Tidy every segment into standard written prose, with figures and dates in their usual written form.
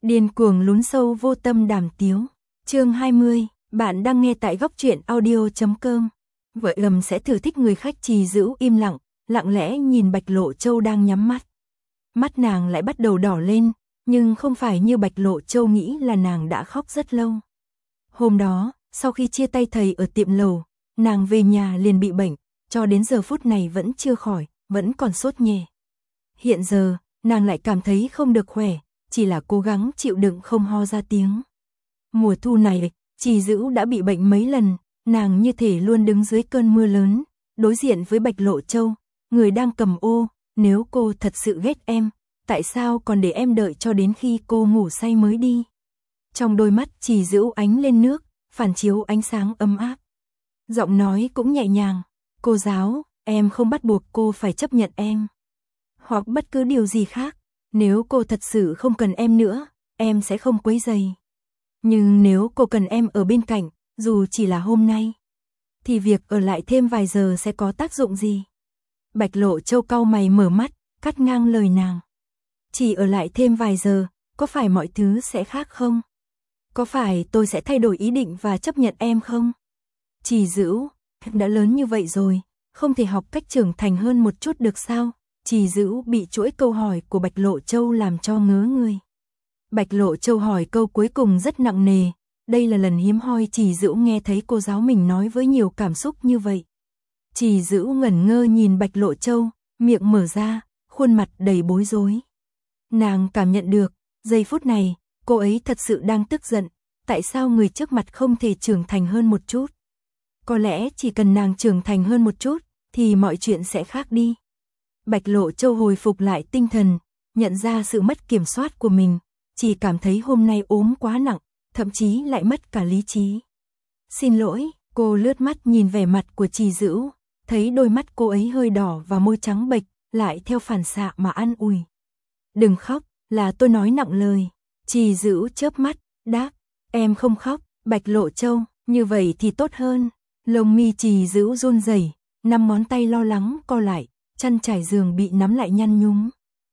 Điên cuồng lún sâu vô tâm đàm tiếu. Chương 20, bạn đang nghe tại góc truyện audio.com. Vợ Ầm sẽ thử thích người khách. Trì Dữ im lặng, lặng lẽ nhìn Bạch Lộ Châu đang nhắm mắt. Mắt nàng lại bắt đầu đỏ lên, nhưng không phải như Bạch Lộ Châu nghĩ là nàng đã khóc rất lâu. Hôm đó, sau khi chia tay thầy ở tiệm lầu, nàng về nhà liền bị bệnh, cho đến giờ phút này vẫn chưa khỏi, vẫn còn sốt nhẹ. Hiện giờ, nàng lại cảm thấy không được khỏe, chỉ là cố gắng chịu đựng không ho ra tiếng. Mùa thu này, Trì Dữ đã bị bệnh mấy lần, nàng như thể luôn đứng dưới cơn mưa lớn, đối diện với Bạch Lộ Châu, người đang cầm ô. Nếu cô thật sự ghét em, tại sao còn để em đợi cho đến khi cô ngủ say mới đi? Trong đôi mắt Trì Dữ ánh lên nước, phản chiếu ánh sáng ấm áp. Giọng nói cũng nhẹ nhàng, cô giáo, em không bắt buộc cô phải chấp nhận em. Hoặc bất cứ điều gì khác, nếu cô thật sự không cần em nữa, em sẽ không quấy rầy. Nhưng nếu cô cần em ở bên cạnh, dù chỉ là hôm nay, thì việc ở lại thêm vài giờ sẽ có tác dụng gì? Bạch Lộ Châu cau mày mở mắt, cắt ngang lời nàng. Chỉ ở lại thêm vài giờ, có phải mọi thứ sẽ khác không? Có phải tôi sẽ thay đổi ý định và chấp nhận em không? Trì Dữ, đã lớn như vậy rồi, không thể học cách trưởng thành hơn một chút được sao? Trì Dữ bị chuỗi câu hỏi của Bạch Lộ Châu làm cho ngớ người. Bạch Lộ Châu hỏi câu cuối cùng rất nặng nề, đây là lần hiếm hoi Trì Dữ nghe thấy cô giáo mình nói với nhiều cảm xúc như vậy. Trì Dữ ngẩn ngơ nhìn Bạch Lộ Châu, miệng mở ra, khuôn mặt đầy bối rối. Nàng cảm nhận được, giây phút này, cô ấy thật sự đang tức giận, tại sao người trước mặt không thể trưởng thành hơn một chút? Có lẽ chỉ cần nàng trưởng thành hơn một chút, thì mọi chuyện sẽ khác đi. Bạch Lộ Châu hồi phục lại tinh thần, nhận ra sự mất kiểm soát của mình, chỉ cảm thấy hôm nay ốm quá nặng, thậm chí lại mất cả lý trí. Xin lỗi, cô lướt mắt nhìn vẻ mặt của Trì Dữ, thấy đôi mắt cô ấy hơi đỏ và môi trắng bệch, lại theo phản xạ mà an ủi. Đừng khóc, là tôi nói nặng lời. Trì Dữ chớp mắt, đáp, em không khóc. Bạch Lộ Châu, như vậy thì tốt hơn. Lông mi Trì Dữ run rẩy, 5 ngón tay lo lắng co lại, chăn trải giường bị nắm lại nhăn nhúm.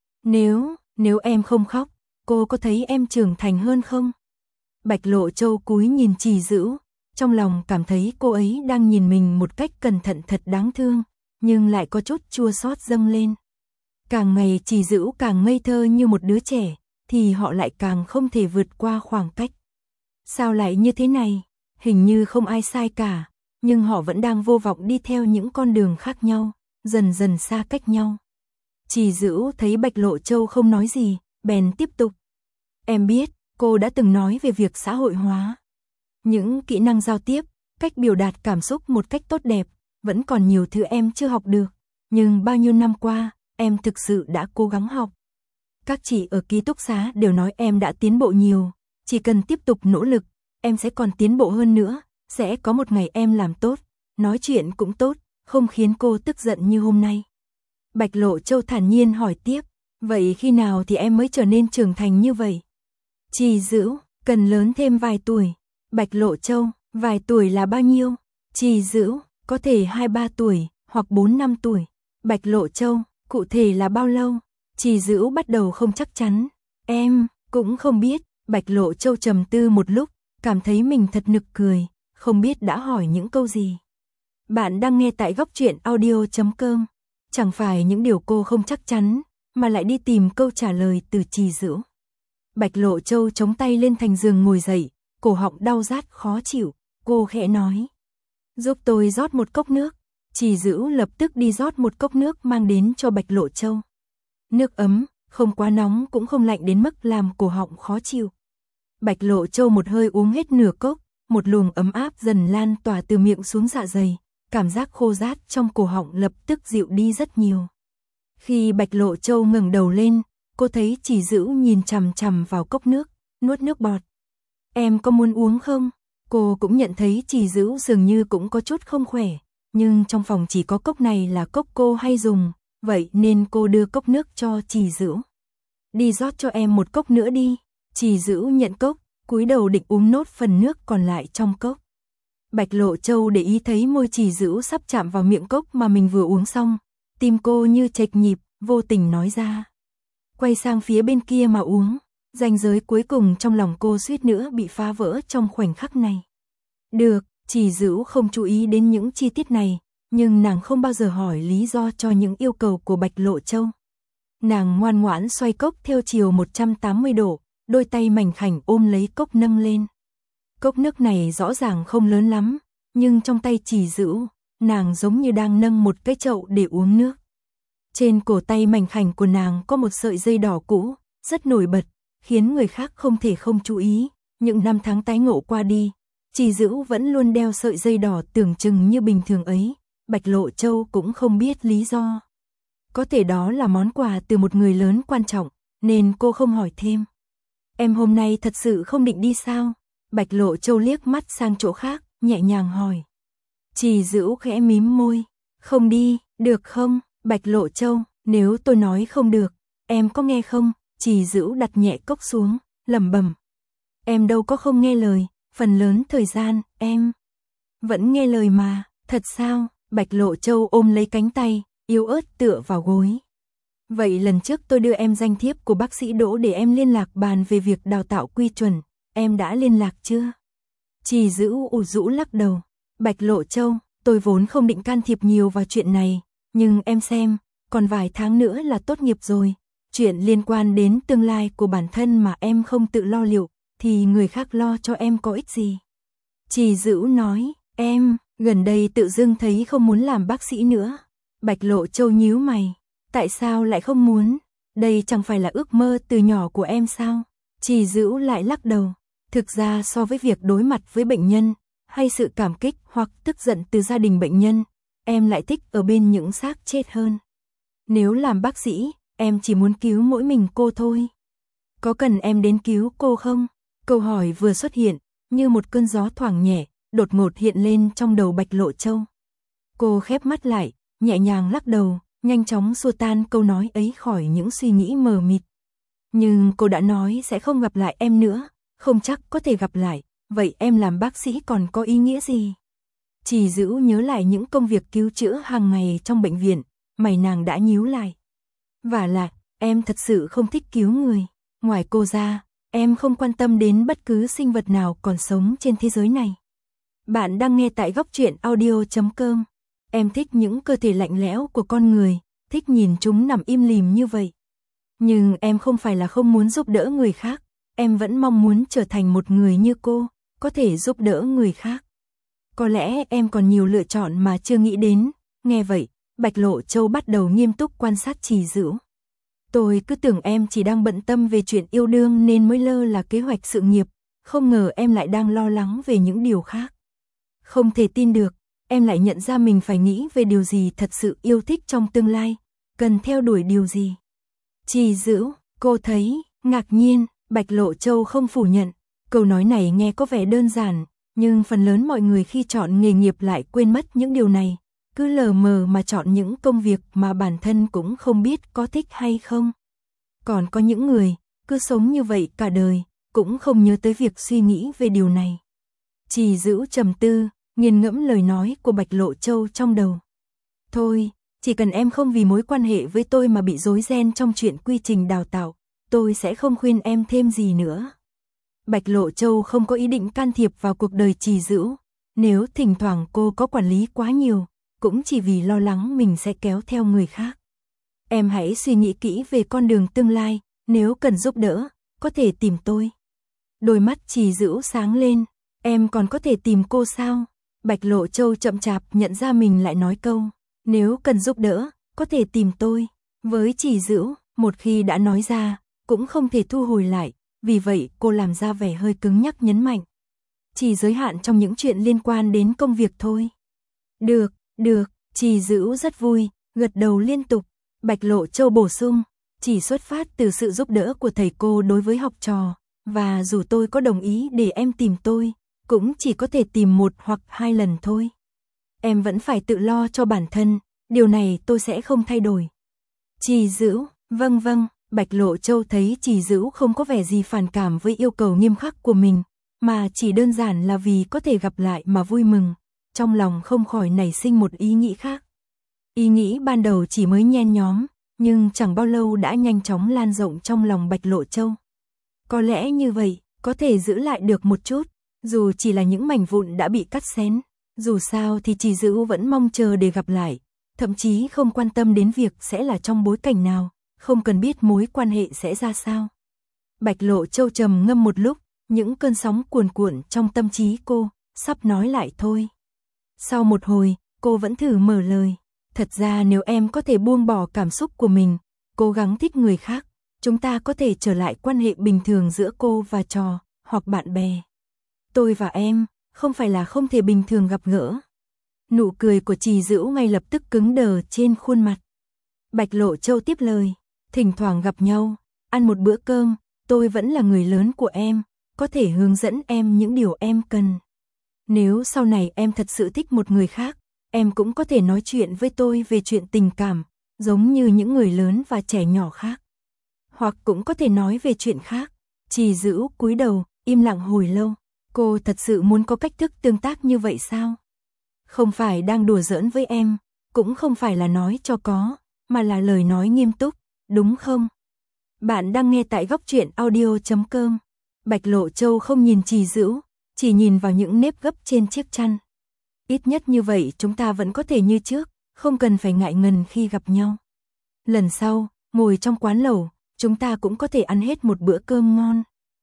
Nếu em không khóc, cô có thấy em trưởng thành hơn không? Bạch Lộ Châu cúi nhìn Trì Dữ, trong lòng cảm thấy cô ấy đang nhìn mình một cách cẩn thận thật đáng thương, nhưng lại có chút chua xót dâng lên. Càng ngày Trì Dữ càng ngây thơ như một đứa trẻ, thì họ lại càng không thể vượt qua khoảng cách. Sao lại như thế này? Hình như không ai sai cả, nhưng họ vẫn đang vô vọng đi theo những con đường khác nhau, dần dần xa cách nhau. Trì Dữ thấy Bạch Lộ Châu không nói gì, bèn tiếp tục. Em biết, cô đã từng nói về việc xã hội hóa. Những kỹ năng giao tiếp, cách biểu đạt cảm xúc một cách tốt đẹp, vẫn còn nhiều thứ em chưa học được. Nhưng bao nhiêu năm qua, em thực sự đã cố gắng học. Các chị ở ký túc xá đều nói em đã tiến bộ nhiều. Chỉ cần tiếp tục nỗ lực, em sẽ còn tiến bộ hơn nữa. Sẽ có một ngày em làm tốt, nói chuyện cũng tốt, không khiến cô tức giận như hôm nay. Bạch Lộ Châu thản nhiên hỏi tiếp, vậy khi nào thì em mới trở nên trưởng thành như vậy? Trì Dữ, cần lớn thêm vài tuổi. Bạch Lộ Châu, vài tuổi là bao nhiêu? Trì Dữ, có thể 2-3 tuổi, hoặc 4-5 tuổi. Bạch Lộ Châu, cụ thể là bao lâu? Trì Dữ bắt đầu không chắc chắn. Em, cũng không biết. Bạch Lộ Châu trầm tư một lúc, cảm thấy mình thật nực cười, không biết đã hỏi những câu gì. Bạn đang nghe tại góc truyện audio.com. Chẳng phải những điều cô không chắc chắn, mà lại đi tìm câu trả lời từ Trì Dữ. Bạch Lộ Châu chống tay lên thành giường ngồi dậy, cổ họng đau rát khó chịu, cô khẽ nói. Giúp tôi rót một cốc nước. Trì Dữ lập tức đi rót một cốc nước mang đến cho Bạch Lộ Châu. Nước ấm, không quá nóng cũng không lạnh đến mức làm cổ họng khó chịu. Bạch Lộ Châu một hơi uống hết nửa cốc, một luồng ấm áp dần lan tỏa từ miệng xuống dạ dày, cảm giác khô rát trong cổ họng lập tức dịu đi rất nhiều. Khi Bạch Lộ Châu ngẩng đầu lên, cô thấy Trì Dữ nhìn chằm chằm vào cốc nước, nuốt nước bọt. Em có muốn uống không? Cô cũng nhận thấy Trì Dữ dường như cũng có chút không khỏe, nhưng trong phòng chỉ có cốc này là cốc cô hay dùng, vậy nên cô đưa cốc nước cho Trì Dữ. Đi rót cho em một cốc nữa đi. Trì Dữ nhận cốc, cúi đầu định uống nốt phần nước còn lại trong cốc. Bạch Lộ Châu để ý thấy môi Trì Dữ sắp chạm vào miệng cốc mà mình vừa uống xong, tim cô như chệch nhịp, vô tình nói ra. Quay sang phía bên kia mà uống. Ranh giới cuối cùng trong lòng cô suýt nữa bị phá vỡ trong khoảnh khắc này. Được, Trì Dữ không chú ý đến những chi tiết này, nhưng nàng không bao giờ hỏi lý do cho những yêu cầu của Bạch Lộ Châu. Nàng ngoan ngoãn xoay cốc theo chiều 180 độ, đôi tay mảnh khảnh ôm lấy cốc nâng lên. Cốc nước này rõ ràng không lớn lắm, nhưng trong tay Trì Dữ, nàng giống như đang nâng một cái chậu để uống nước. Trên cổ tay mảnh khảnh của nàng có một sợi dây đỏ cũ, rất nổi bật, khiến người khác không thể không chú ý. Những năm tháng tái ngộ qua đi, Trì Dữ vẫn luôn đeo sợi dây đỏ tưởng chừng như bình thường ấy, Bạch Lộ Châu cũng không biết lý do. Có thể đó là món quà từ một người lớn quan trọng, nên cô không hỏi thêm. Em hôm nay thật sự không định đi sao? Bạch Lộ Châu liếc mắt sang chỗ khác, nhẹ nhàng hỏi. Trì Dữ khẽ mím môi. Không đi, được không? Bạch Lộ Châu, nếu tôi nói không được, em có nghe không? Trì Dữ đặt nhẹ cốc xuống, lẩm bẩm. Em đâu có không nghe lời, phần lớn thời gian, em vẫn nghe lời mà, thật sao? Bạch Lộ Châu ôm lấy cánh tay, yếu ớt tựa vào gối. Vậy lần trước tôi đưa em danh thiếp của bác sĩ Đỗ để em liên lạc bàn về việc đào tạo quy chuẩn, em đã liên lạc chưa? Trì Dữ ủ rũ lắc đầu. Bạch Lộ Châu, tôi vốn không định can thiệp nhiều vào chuyện này, nhưng em xem, còn vài tháng nữa là tốt nghiệp rồi. Chuyện liên quan đến tương lai của bản thân mà em không tự lo liệu, thì người khác lo cho em có ích gì? Trì Dữ nói, em, gần đây tự dưng thấy không muốn làm bác sĩ nữa. Bạch Lộ Châu nhíu mày, tại sao lại không muốn? Đây chẳng phải là ước mơ từ nhỏ của em sao? Trì Dữ lại lắc đầu, thực ra so với việc đối mặt với bệnh nhân, hay sự cảm kích hoặc tức giận từ gia đình bệnh nhân, em lại thích ở bên những xác chết hơn. Nếu làm bác sĩ, em chỉ muốn cứu mỗi mình cô thôi. Có cần em đến cứu cô không? Câu hỏi vừa xuất hiện, như một cơn gió thoảng nhẹ, đột ngột hiện lên trong đầu Bạch Lộ Châu. Cô khép mắt lại, nhẹ nhàng lắc đầu, nhanh chóng xua tan câu nói ấy khỏi những suy nghĩ mờ mịt. Nhưng cô đã nói sẽ không gặp lại em nữa, không chắc có thể gặp lại, vậy em làm bác sĩ còn có ý nghĩa gì? Trì Dữ nhớ lại những công việc cứu chữa hàng ngày trong bệnh viện, mày nàng đã nhíu lại. Vả lại, em thật sự không thích cứu người. Ngoài cô ra, em không quan tâm đến bất cứ sinh vật nào còn sống trên thế giới này. Bạn đang nghe tại Góc Truyện Audio.com. Em thích những cơ thể lạnh lẽo của con người, thích nhìn chúng nằm im lìm như vậy. Nhưng em không phải là không muốn giúp đỡ người khác, em vẫn mong muốn trở thành một người như cô, có thể giúp đỡ người khác. Có lẽ em còn nhiều lựa chọn mà chưa nghĩ đến. Nghe vậy, Bạch Lộ Châu bắt đầu nghiêm túc quan sát Trì Dữ. Tôi cứ tưởng em chỉ đang bận tâm về chuyện yêu đương nên mới lơ là kế hoạch sự nghiệp, không ngờ em lại đang lo lắng về những điều khác. Không thể tin được, em lại nhận ra mình phải nghĩ về điều gì thật sự yêu thích trong tương lai, cần theo đuổi điều gì. Trì Dữ, cô thấy ngạc nhiên. Bạch Lộ Châu không phủ nhận. Câu nói này nghe có vẻ đơn giản, nhưng phần lớn mọi người khi chọn nghề nghiệp lại quên mất những điều này, cứ lờ mờ mà chọn những công việc mà bản thân cũng không biết có thích hay không. Còn có những người cứ sống như vậy cả đời, cũng không nhớ tới việc suy nghĩ về điều này. Trì Dữ trầm tư, nghiền ngẫm lời nói của Bạch Lộ Châu trong đầu. Thôi, chỉ cần em không vì mối quan hệ với tôi mà bị rối ren trong chuyện quy trình đào tạo, tôi sẽ không khuyên em thêm gì nữa. Bạch Lộ Châu không có ý định can thiệp vào cuộc đời Trì Dữ, nếu thỉnh thoảng cô có quản lý quá nhiều, cũng chỉ vì lo lắng mình sẽ kéo theo người khác. Em hãy suy nghĩ kỹ về con đường tương lai, nếu cần giúp đỡ, có thể tìm tôi. Đôi mắt Trì Dữ sáng lên, em còn có thể tìm cô sao? Bạch Lộ Châu chậm chạp nhận ra mình lại nói câu, nếu cần giúp đỡ, có thể tìm tôi. Với Trì Dữ, một khi đã nói ra, cũng không thể thu hồi lại, vì vậy cô làm ra vẻ hơi cứng nhắc nhấn mạnh. Chỉ giới hạn trong những chuyện liên quan đến công việc thôi. Được, Trì Dữ rất vui, gật đầu liên tục. Bạch Lộ Châu bổ sung, chỉ xuất phát từ sự giúp đỡ của thầy cô đối với học trò, và dù tôi có đồng ý để em tìm tôi, cũng chỉ có thể tìm 1 hoặc 2 lần thôi. Em vẫn phải tự lo cho bản thân, điều này tôi sẽ không thay đổi. Trì Dữ, vâng. Bạch Lộ Châu thấy Trì Dữ không có vẻ gì phản cảm với yêu cầu nghiêm khắc của mình, mà chỉ đơn giản là vì có thể gặp lại mà vui mừng, trong lòng không khỏi nảy sinh một ý nghĩ khác. Ý nghĩ ban đầu chỉ mới nhen nhóm, nhưng chẳng bao lâu đã nhanh chóng lan rộng trong lòng Bạch Lộ Châu. Có lẽ như vậy, có thể giữ lại được một chút, dù chỉ là những mảnh vụn đã bị cắt xén. Dù sao thì Trì Dữ vẫn mong chờ để gặp lại, thậm chí không quan tâm đến việc sẽ là trong bối cảnh nào, không cần biết mối quan hệ sẽ ra sao. Bạch Lộ Châu trầm ngâm một lúc, những cơn sóng cuồn cuộn trong tâm trí cô, sắp nói lại thôi. Sau một hồi, cô vẫn thử mở lời. Thật ra nếu em có thể buông bỏ cảm xúc của mình, cố gắng thích người khác, chúng ta có thể trở lại quan hệ bình thường giữa cô và trò, hoặc bạn bè. Tôi và em, không phải là không thể bình thường gặp gỡ. Nụ cười của Trì Dữ ngay lập tức cứng đờ trên khuôn mặt. Bạch Lộ Châu tiếp lời, thỉnh thoảng gặp nhau, ăn một bữa cơm, tôi vẫn là người lớn của em, có thể hướng dẫn em những điều em cần. Nếu sau này em thật sự thích một người khác, em cũng có thể nói chuyện với tôi về chuyện tình cảm, giống như những người lớn và trẻ nhỏ khác. Hoặc cũng có thể nói về chuyện khác. Trì Dữ cúi đầu, im lặng hồi lâu. Cô thật sự muốn có cách thức tương tác như vậy sao? Không phải đang đùa giỡn với em, cũng không phải là nói cho có, mà là lời nói nghiêm túc, đúng không? Bạn đang nghe tại góc truyện audio.com. Bạch Lộ Châu không nhìn Trì Dữ, chỉ nhìn vào những nếp gấp trên chiếc chăn. Ít nhất như vậy chúng ta vẫn có thể như trước, không cần phải ngại ngần khi gặp nhau. Lần sau, ngồi trong quán lẩu, chúng ta cũng có thể ăn hết một bữa cơm ngon.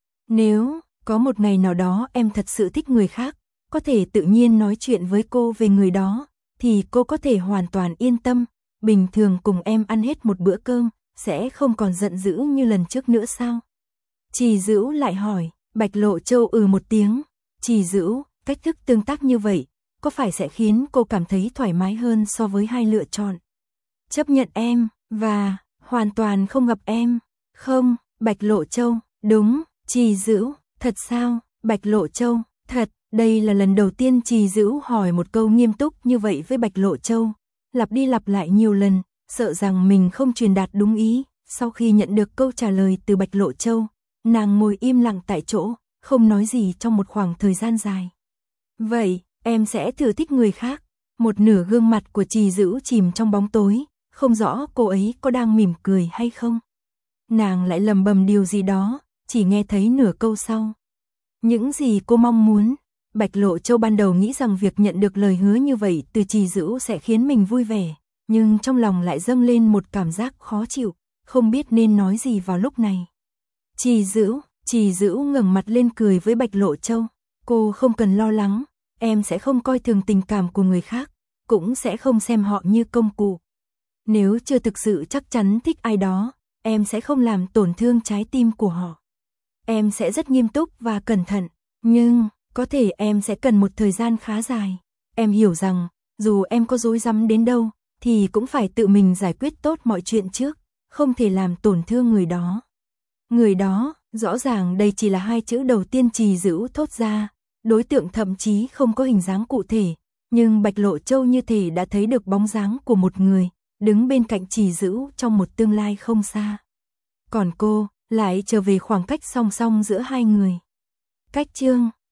Nếu có một ngày nào đó em thật sự thích người khác, có thể tự nhiên nói chuyện với cô về người đó, thì cô có thể hoàn toàn yên tâm, bình thường cùng em ăn hết một bữa cơm, sẽ không còn giận dữ như lần trước nữa sao? Trì Dữ lại hỏi. Bạch Lộ Châu một tiếng. Trì Dữ, cách thức tương tác như vậy, có phải sẽ khiến cô cảm thấy thoải mái hơn so với hai lựa chọn? Chấp nhận em, và hoàn toàn không gặp em. Không, Bạch Lộ Châu, đúng. Trì Dữ, thật sao? Bạch Lộ Châu, thật. Đây là lần đầu tiên Trì Dữ hỏi một câu nghiêm túc như vậy với Bạch Lộ Châu. Lặp đi lặp lại nhiều lần, sợ rằng mình không truyền đạt đúng ý. Sau khi nhận được câu trả lời từ Bạch Lộ Châu, nàng ngồi im lặng tại chỗ, không nói gì trong một khoảng thời gian dài. Vậy, em sẽ thử thích người khác. Một nửa gương mặt của Trì Dữ chìm trong bóng tối, không rõ cô ấy có đang mỉm cười hay không. Nàng lại lầm bầm điều gì đó, chỉ nghe thấy nửa câu sau. Những gì cô mong muốn. Bạch Lộ Châu ban đầu nghĩ rằng việc nhận được lời hứa như vậy từ Trì Dữ sẽ khiến mình vui vẻ, nhưng trong lòng lại dâng lên một cảm giác khó chịu, không biết nên nói gì vào lúc này. Trì Dữ ngẩng mặt lên cười với Bạch Lộ Châu. Cô không cần lo lắng, em sẽ không coi thường tình cảm của người khác, cũng sẽ không xem họ như công cụ. Nếu chưa thực sự chắc chắn thích ai đó, em sẽ không làm tổn thương trái tim của họ. Em sẽ rất nghiêm túc và cẩn thận, nhưng có thể em sẽ cần một thời gian khá dài. Em hiểu rằng, dù em có rối rắm đến đâu, thì cũng phải tự mình giải quyết tốt mọi chuyện trước, không thể làm tổn thương người đó. Người đó, rõ ràng đây chỉ là hai chữ đầu tiên Trì Dữ thốt ra, đối tượng thậm chí không có hình dáng cụ thể, nhưng Bạch Lộ Châu như thể đã thấy được bóng dáng của một người, đứng bên cạnh Trì Dữ trong một tương lai không xa. Còn cô, lại trở về khoảng cách song song giữa hai người. Cách chương